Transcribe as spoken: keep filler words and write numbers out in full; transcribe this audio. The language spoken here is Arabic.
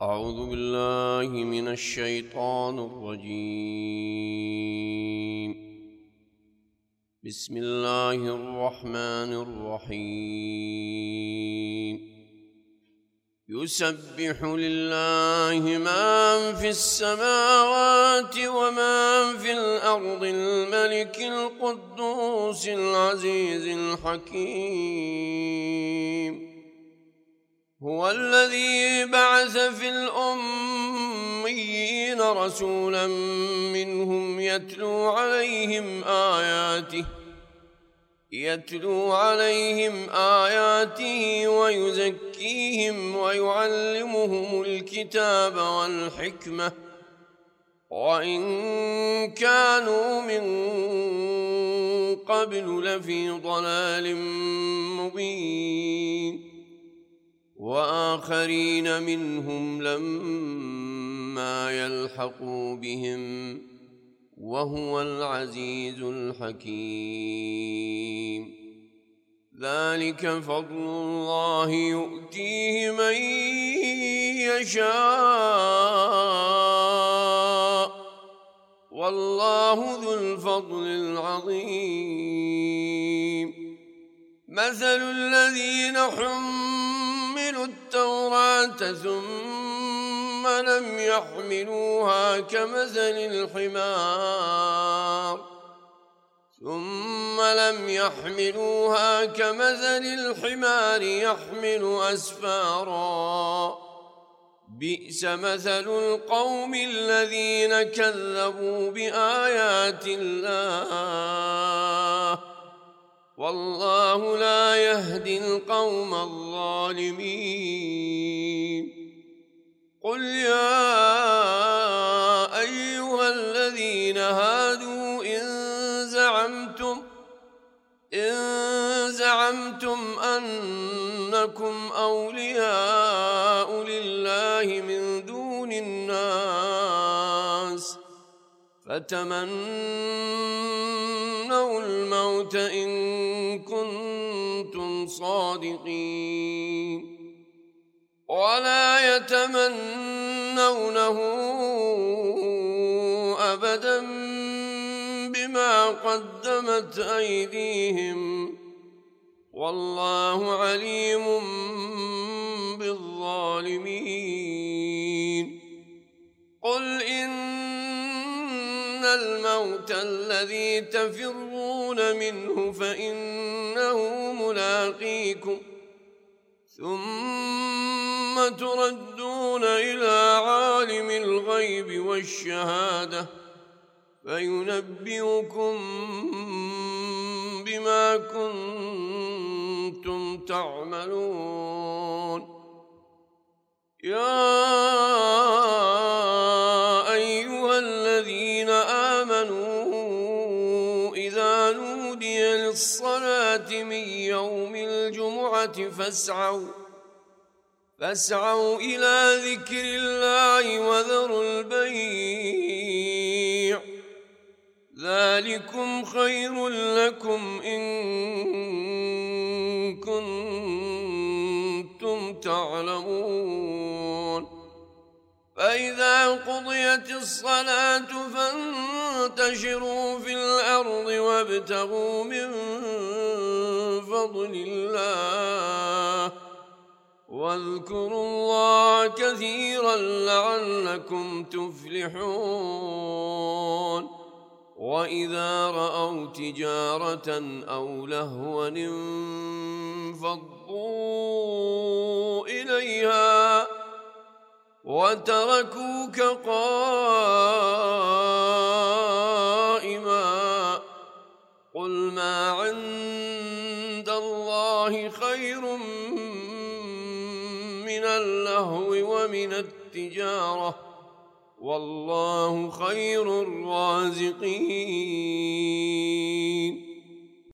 أعوذ بالله من الشيطان الرجيم. بسم الله الرحمن الرحيم. يسبح لله ما في السماوات وما في الأرض الملك القدوس العزيز الحكيم. هو الذي بعث في الأميين رسولا منهم يتلو عليهم آياته يتلو عليهم آياته ويزكيهم ويعلمهم الكتاب والحكمة وإن كانوا من قبل لفي ضلال مبين. وآخرين منهم لما يلحقوا بهم وهو العزيز الحكيم. ذلك فضل الله يؤتيه من يشاء والله ذو الفضل العظيم. مثل الذين حملوا التوراة ثم لم يحملوها كمثل الحمار ثم لم يحملوها كمثل الحمار يحمل أسفارا. بئس مثل القوم الذين كذبوا بآيات الله والله لا يهدي القوم الظالمين. قل يا أيها الذين هادوا إن زعمتم إن زعمتم أنكم أولياء لله من دون الناس فتمنوا الموت إن كنتم صادقين ولا يتمنونه أبدا بما قدمت أيديهم والله عليم بالظالمين. قل إن الموت الذي تفرون منه فإنه ملاقيكم ثم تردون إلى عالم الغيب والشهادة فينبئكم بما كنتم تعملون. يا أيها الذين آمنوا إذا نودي للصلاة من يوم الجمعة فاسعوا فاسعوا إلى ذكر الله وذروا البيع ذلكم خير لكم إن كنتم تعلمون. فإذا قضيت الصلاة فانتشروا في الأرض وابتغوا من فضل الله واذكروا الله كثيرا لعلكم تفلحون. وإذا رأوا تجارة أو لهوا انفضوا إليها وتركوك قائما. قل ما عند الله خير من اللهو ومن التجارة والله خير الرازقين.